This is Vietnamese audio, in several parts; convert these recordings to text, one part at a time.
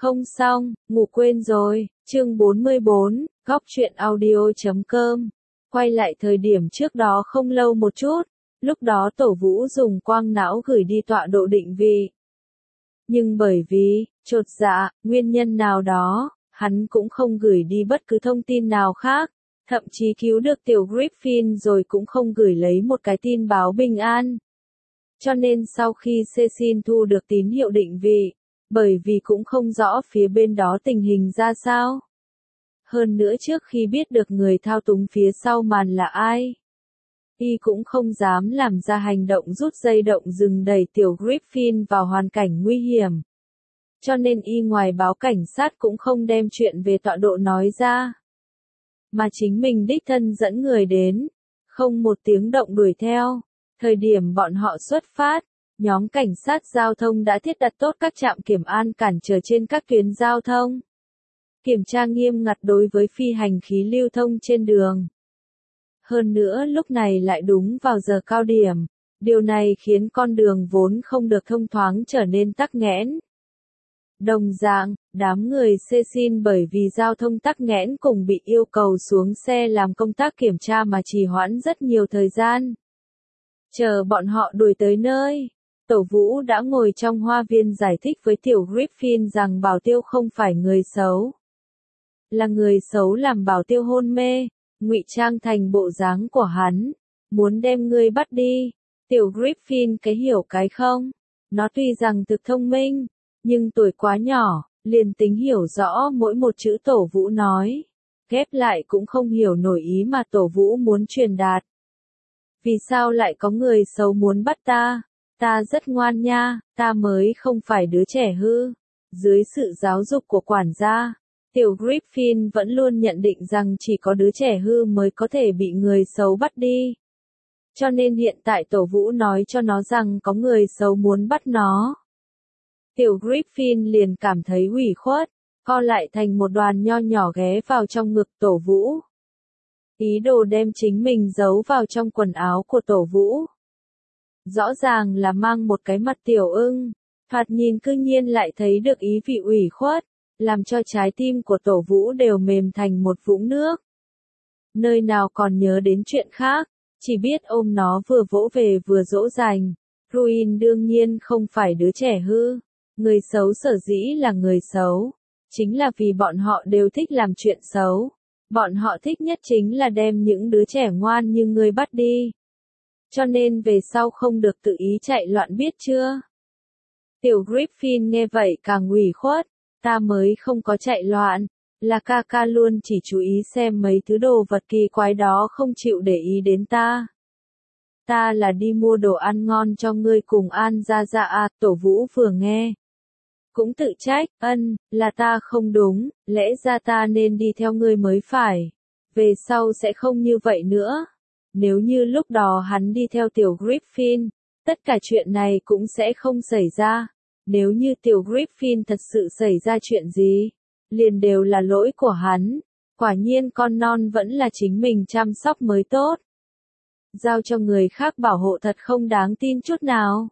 Không xong, ngủ quên rồi, chương 44, góc truyện audio.com. Quay lại thời điểm trước đó không lâu một chút, lúc đó Tổ Vũ dùng quang não gửi đi tọa độ định vị. Nhưng bởi vì, chột dạ, nguyên nhân nào đó, hắn cũng không gửi đi bất cứ thông tin nào khác, thậm chí cứu được tiểu Griffin rồi cũng không gửi lấy một cái tin báo bình an. Cho nên sau khi Cecil thu được tín hiệu định vị, bởi vì cũng không rõ phía bên đó tình hình ra sao. Hơn nữa trước khi biết được người thao túng phía sau màn là ai, y cũng không dám làm ra hành động rút dây động rừng đẩy tiểu Griffin vào hoàn cảnh nguy hiểm. Cho nên y ngoài báo cảnh sát cũng không đem chuyện về tọa độ nói ra, mà chính mình đích thân dẫn người đến, không một tiếng động đuổi theo. Thời điểm bọn họ xuất phát, nhóm cảnh sát giao thông đã thiết đặt tốt các trạm kiểm an cản trở trên các tuyến giao thông. Kiểm tra nghiêm ngặt đối với phi hành khí lưu thông trên đường. Hơn nữa lúc này lại đúng vào giờ cao điểm, điều này khiến con đường vốn không được thông thoáng trở nên tắc nghẽn. Đồng dạng, đám người Cecil bởi vì giao thông tắc nghẽn cùng bị yêu cầu xuống xe làm công tác kiểm tra mà trì hoãn rất nhiều thời gian. Chờ bọn họ đuổi tới nơi, Tổ Vũ đã ngồi trong hoa viên giải thích với tiểu Griffin rằng Bảo Tiêu không phải người xấu. Là người xấu làm Bảo Tiêu hôn mê, ngụy trang thành bộ dáng của hắn, muốn đem ngươi bắt đi. Tiểu Griffin cái hiểu cái không, nó tuy rằng thực thông minh, nhưng tuổi quá nhỏ, liền tính hiểu rõ mỗi một chữ Tổ Vũ nói, ghép lại cũng không hiểu nổi ý mà Tổ Vũ muốn truyền đạt. Vì sao lại có người xấu muốn bắt ta? Ta rất ngoan nha, ta mới không phải đứa trẻ hư. Dưới sự giáo dục của quản gia, tiểu Griffin vẫn luôn nhận định rằng chỉ có đứa trẻ hư mới có thể bị người xấu bắt đi. Cho nên hiện tại Tổ Vũ nói cho nó rằng có người xấu muốn bắt nó. Tiểu Griffin liền cảm thấy ủy khuất, co lại thành một đoàn nho nhỏ ghé vào trong ngực Tổ Vũ. Ý đồ đem chính mình giấu vào trong quần áo của Tổ Vũ. Rõ ràng là mang một cái mặt tiểu ưng, thoạt nhìn cư nhiên lại thấy được ý vị ủy khuất, làm cho trái tim của Tổ Vũ đều mềm thành một vũng nước. Nơi nào còn nhớ đến chuyện khác, chỉ biết ôm nó vừa vỗ về vừa dỗ dành. Ruin đương nhiên không phải đứa trẻ hư, người xấu sở dĩ là người xấu, chính là vì bọn họ đều thích làm chuyện xấu. Bọn họ thích nhất chính là đem những đứa trẻ ngoan như ngươi bắt đi. Cho nên về sau không được tự ý chạy loạn biết chưa? Tiểu Griffin nghe vậy càng ủy khuất, ta mới không có chạy loạn, là ca ca luôn chỉ chú ý xem mấy thứ đồ vật kỳ quái đó không chịu để ý đến ta. Ta là đi mua đồ ăn ngon cho ngươi cùng An Gia Gia à, Tổ Vũ vừa nghe. Cũng tự trách, là ta không đúng, lẽ ra ta nên đi theo ngươi mới phải. Về sau sẽ không như vậy nữa. Nếu như lúc đó hắn đi theo tiểu Griffin, tất cả chuyện này cũng sẽ không xảy ra. Nếu như tiểu Griffin thật sự xảy ra chuyện gì, liền đều là lỗi của hắn. Quả nhiên con non vẫn là chính mình chăm sóc mới tốt. Giao cho người khác bảo hộ thật không đáng tin chút nào.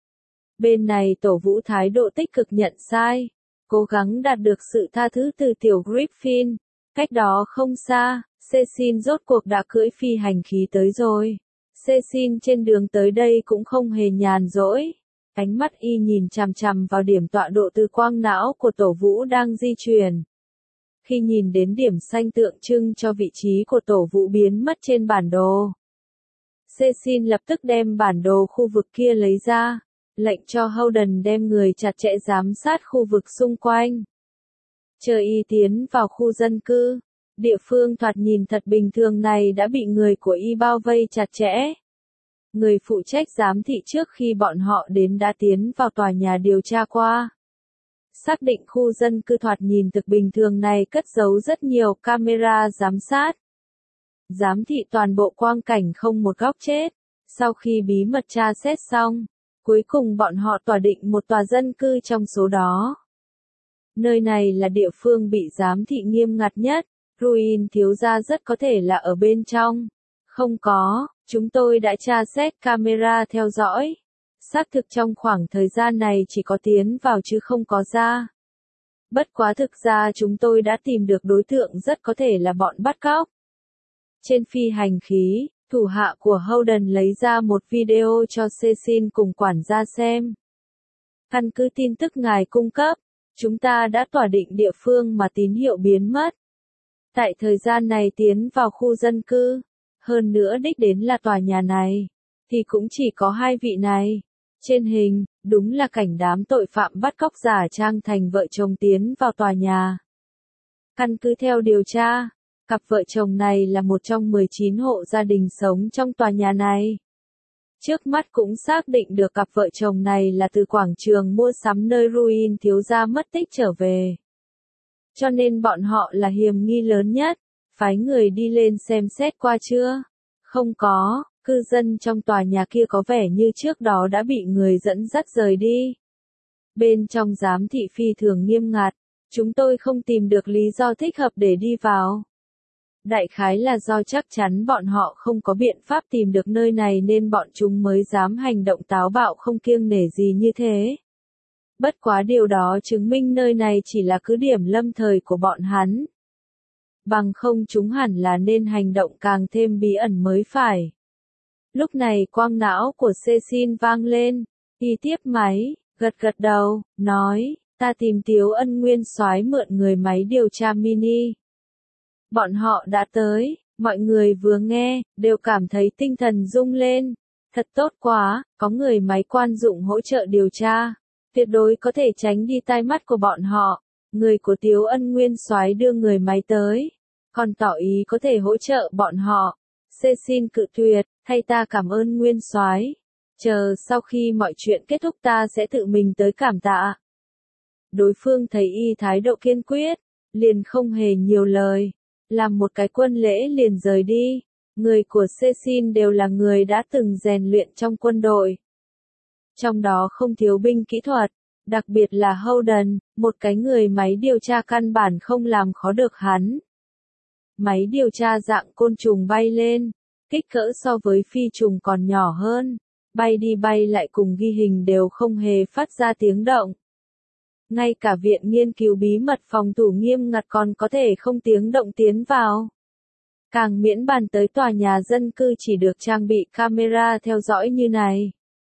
Bên này Tổ Vũ thái độ tích cực nhận sai, cố gắng đạt được sự tha thứ từ tiểu Griffin. Cách đó không xa, Cecil rốt cuộc đã cưỡi phi hành khí tới rồi. Cecil trên đường tới đây cũng không hề nhàn rỗi. Ánh mắt y nhìn chằm chằm vào điểm tọa độ từ quang não của Tổ Vũ đang di chuyển. Khi nhìn đến điểm xanh tượng trưng cho vị trí của Tổ Vũ biến mất trên bản đồ, Cecil lập tức đem bản đồ khu vực kia lấy ra, lệnh cho Howden đem người chặt chẽ giám sát khu vực xung quanh. Chờ y tiến vào khu dân cư, địa phương thoạt nhìn thật bình thường này đã bị người của y bao vây chặt chẽ. Người phụ trách giám thị trước khi bọn họ đến đã tiến vào tòa nhà điều tra qua. Xác định khu dân cư thoạt nhìn thực bình thường này cất giấu rất nhiều camera giám sát. Giám thị toàn bộ quang cảnh không một góc chết. Sau khi bí mật tra xét xong, cuối cùng bọn họ tỏa định một tòa dân cư trong số đó. Nơi này là địa phương bị giám thị nghiêm ngặt nhất, Ruin thiếu gia rất có thể là ở bên trong. Không có, chúng tôi đã tra xét camera theo dõi. Xác thực trong khoảng thời gian này chỉ có tiến vào chứ không có ra. Bất quá thực ra chúng tôi đã tìm được đối tượng rất có thể là bọn bắt cóc. Trên phi hành khí, thủ hạ của Holden lấy ra một video cho Cecil cùng quản gia xem. Căn cứ tin tức ngài cung cấp, chúng ta đã tỏa định địa phương mà tín hiệu biến mất. Tại thời gian này tiến vào khu dân cư, hơn nữa đích đến là tòa nhà này, thì cũng chỉ có hai vị này. Trên hình, đúng là cảnh đám tội phạm bắt cóc giả trang thành vợ chồng tiến vào tòa nhà. Căn cứ theo điều tra, cặp vợ chồng này là một trong 19 hộ gia đình sống trong tòa nhà này. Trước mắt cũng xác định được cặp vợ chồng này là từ quảng trường mua sắm nơi Ruin thiếu gia mất tích trở về. Cho nên bọn họ là hiểm nghi lớn nhất. Phái người đi lên xem xét qua chưa? Không có, cư dân trong tòa nhà kia có vẻ như trước đó đã bị người dẫn dắt rời đi. Bên trong giám thị phi thường nghiêm ngặt, chúng tôi không tìm được lý do thích hợp để đi vào. Đại khái là do chắc chắn bọn họ không có biện pháp tìm được nơi này nên bọn chúng mới dám hành động táo bạo không kiêng nể gì như thế. Bất quá điều đó chứng minh nơi này chỉ là cứ điểm lâm thời của bọn hắn. Bằng không chúng hẳn là nên hành động càng thêm bí ẩn mới phải. Lúc này quang não của Cecil vang lên, y tiếp máy, gật gật đầu, nói, ta tìm Tiếu Ân Nguyên soái mượn người máy điều tra mini. Bọn họ đã tới, mọi người vừa nghe, đều cảm thấy tinh thần rung lên. Thật tốt quá, có người máy quan dụng hỗ trợ điều tra. Tuyệt đối có thể tránh đi tai mắt của bọn họ. Người của Tiếu Ân Nguyên soái đưa người máy tới, còn tỏ ý có thể hỗ trợ bọn họ. Cecil cự tuyệt, thay ta cảm ơn Nguyên soái. Chờ sau khi mọi chuyện kết thúc ta sẽ tự mình tới cảm tạ. Đối phương thấy y thái độ kiên quyết, liền không hề nhiều lời, làm một cái quân lễ liền rời đi. Người của Cecil đều là người đã từng rèn luyện trong quân đội. Trong đó không thiếu binh kỹ thuật, đặc biệt là Holden, một cái người máy điều tra căn bản không làm khó được hắn. Máy điều tra dạng côn trùng bay lên, kích cỡ so với phi trùng còn nhỏ hơn, bay đi bay lại cùng ghi hình đều không hề phát ra tiếng động. Ngay cả viện nghiên cứu bí mật phòng thủ nghiêm ngặt còn có thể không tiếng động tiến vào. Càng miễn bàn tới tòa nhà dân cư chỉ được trang bị camera theo dõi như này.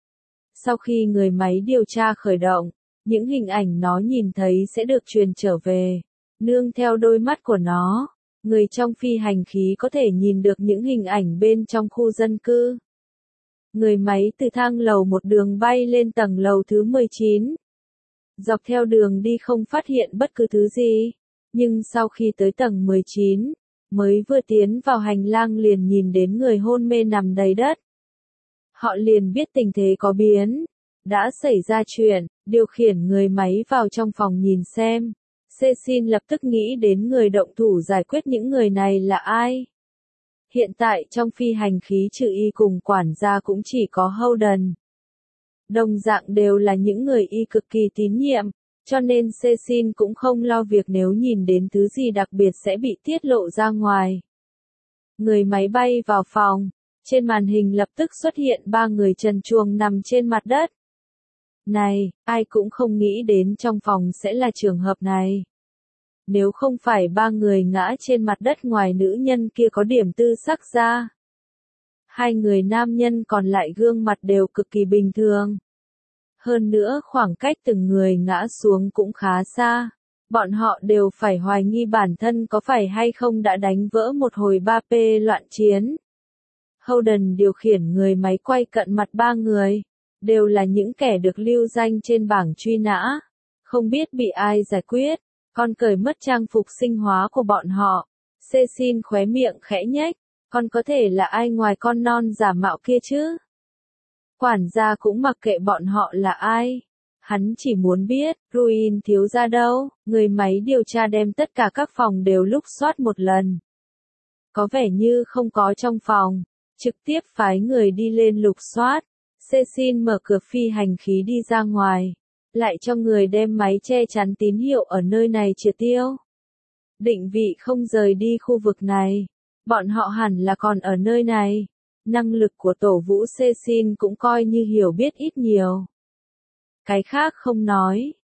Sau khi người máy điều tra khởi động, những hình ảnh nó nhìn thấy sẽ được truyền trở về. Nương theo đôi mắt của nó, người trong phi hành khí có thể nhìn được những hình ảnh bên trong khu dân cư. Người máy từ thang lầu một đường bay lên tầng lầu thứ 19. Dọc theo đường đi không phát hiện bất cứ thứ gì, nhưng sau khi tới tầng 19, mới vừa tiến vào hành lang liền nhìn đến người hôn mê nằm đầy đất. Họ liền biết tình thế có biến, đã xảy ra chuyện, điều khiển người máy vào trong phòng nhìn xem. Cecil lập tức nghĩ đến người động thủ giải quyết những người này là ai. Hiện tại trong phi hành khí trừ y cùng quản gia cũng chỉ có Holden. Đồng dạng đều là những người y cực kỳ tín nhiệm, cho nên Cecil cũng không lo việc nếu nhìn đến thứ gì đặc biệt sẽ bị tiết lộ ra ngoài. Người máy bay vào phòng, trên màn hình lập tức xuất hiện 3 người trần truồng nằm trên mặt đất. Này, ai cũng không nghĩ đến trong phòng sẽ là trường hợp này. Nếu không phải 3 người ngã trên mặt đất ngoài nữ nhân kia có điểm tư sắc ra. 2 người nam nhân còn lại gương mặt đều cực kỳ bình thường. Hơn nữa khoảng cách từng người ngã xuống cũng khá xa. Bọn họ đều phải hoài nghi bản thân có phải hay không đã đánh vỡ một hồi 3P loạn chiến. Holden điều khiển người máy quay cận mặt 3 người. Đều là những kẻ được lưu danh trên bảng truy nã. Không biết bị ai giải quyết. Còn cởi mất trang phục sinh hóa của bọn họ. Cecil khóe miệng khẽ nhếch. Còn có thể là ai ngoài con non giả mạo kia chứ? Quản gia cũng mặc kệ bọn họ là ai. Hắn chỉ muốn biết, Ruin thiếu gia đâu. Người máy điều tra đem tất cả các phòng đều lục soát một lần. Có vẻ như không có trong phòng. Trực tiếp phái người đi lên lục soát. Cecil mở cửa phi hành khí đi ra ngoài. Lại cho người đem máy che chắn tín hiệu ở nơi này triệt tiêu. Định vị không rời đi khu vực này. Bọn họ hẳn là còn ở nơi này. Năng lực của tổ vũ Cecil cũng coi như hiểu biết ít nhiều. Cái khác không nói,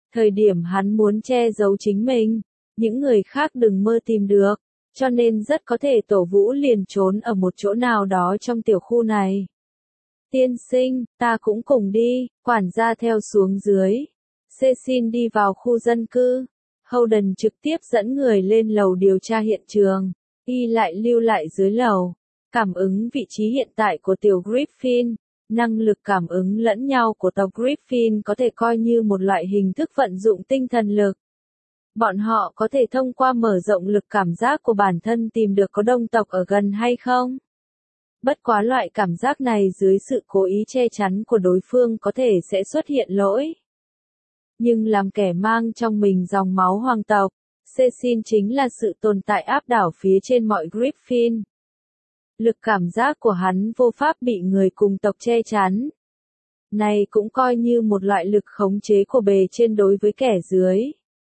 Thời điểm hắn muốn che giấu chính mình, những người khác đừng mơ tìm được, cho nên rất có thể Tổ Vũ liền trốn ở một chỗ nào đó trong tiểu khu này. Tiên sinh, ta cũng cùng đi, quản gia theo xuống dưới. Cecil đi vào khu dân cư. Holden trực tiếp dẫn người lên lầu điều tra hiện trường. Y lại lưu lại dưới lầu. Cảm ứng vị trí hiện tại của tiểu Griffin. Năng lực cảm ứng lẫn nhau của tộc Griffin có thể coi như một loại hình thức vận dụng tinh thần lực. Bọn họ có thể thông qua mở rộng lực cảm giác của bản thân tìm được có đồng tộc ở gần hay không. Bất quá loại cảm giác này dưới sự cố ý che chắn của đối phương có thể sẽ xuất hiện lỗi. Nhưng làm kẻ mang trong mình dòng máu hoàng tộc, Cecil chính là sự tồn tại áp đảo phía trên mọi Griffin. Lực cảm giác của hắn vô pháp bị người cùng tộc che chắn. Này cũng coi như một loại lực khống chế của bề trên đối với kẻ dưới.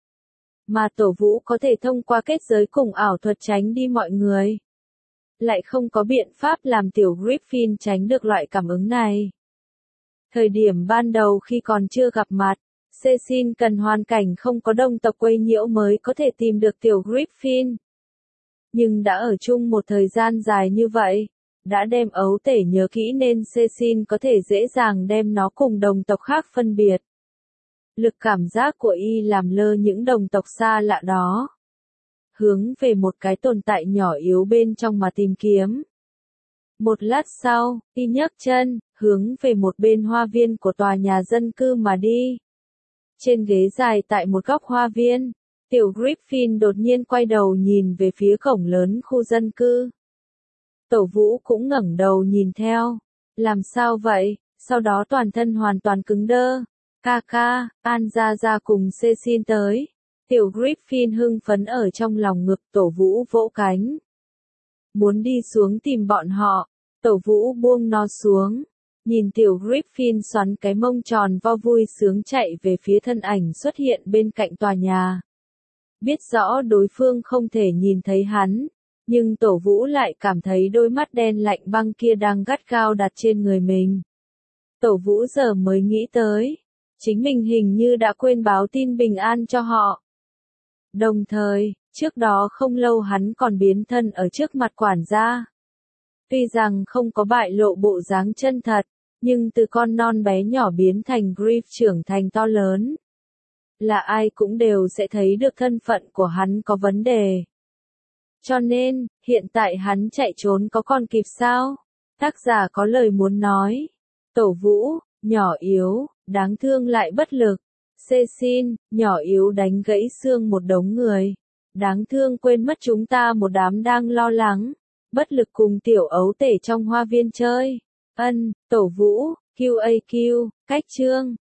Mà Tổ Vũ có thể thông qua kết giới cùng ảo thuật tránh đi mọi người. Lại không có biện pháp làm tiểu Griffin tránh được loại cảm ứng này. Thời điểm ban đầu khi còn chưa gặp mặt, Cecil cần hoàn cảnh không có đồng tộc quấy nhiễu mới có thể tìm được tiểu Griffin. Nhưng đã ở chung một thời gian dài như vậy, đã đem ấu tể nhớ kỹ nên Cecil có thể dễ dàng đem nó cùng đồng tộc khác phân biệt. Lực cảm giác của y làm lơ những đồng tộc xa lạ đó. Hướng về một cái tồn tại nhỏ yếu bên trong mà tìm kiếm. Một lát sau, y nhấc chân, hướng về một bên hoa viên của tòa nhà dân cư mà đi. Trên ghế dài tại một góc hoa viên, tiểu Griffin đột nhiên quay đầu nhìn về phía cổng lớn khu dân cư. Tổ Vũ cũng ngẩng đầu nhìn theo. Làm sao vậy? Sau đó toàn thân hoàn toàn cứng đơ. Ca, An ra cùng Cecil tới. Tiểu Griffin hưng phấn ở trong lòng ngực Tổ Vũ vỗ cánh. Muốn đi xuống tìm bọn họ. Tổ Vũ buông nó xuống. Nhìn tiểu Griffin xoắn cái mông tròn vo vui sướng chạy về phía thân ảnh xuất hiện bên cạnh tòa nhà. Biết rõ đối phương không thể nhìn thấy hắn. Nhưng Tổ Vũ lại cảm thấy đôi mắt đen lạnh băng kia đang gắt gao đặt trên người mình. Tổ Vũ giờ mới nghĩ tới. Chính mình hình như đã quên báo tin bình an cho họ. Đồng thời, trước đó không lâu hắn còn biến thân ở trước mặt quản gia. Tuy rằng không có bại lộ bộ dáng chân thật, nhưng từ con non bé nhỏ biến thành Griff trưởng thành to lớn. Là ai cũng đều sẽ thấy được thân phận của hắn có vấn đề. Cho nên, hiện tại hắn chạy trốn có còn kịp sao? Tác giả có lời muốn nói. Tổ Vũ, nhỏ yếu, đáng thương lại bất lực. Cecil, nhỏ yếu đánh gãy xương một đống người. Đáng thương quên mất chúng ta một đám đang lo lắng. Bất lực cùng tiểu ấu tể trong hoa viên chơi. Tổ Vũ, QAQ, cách chương.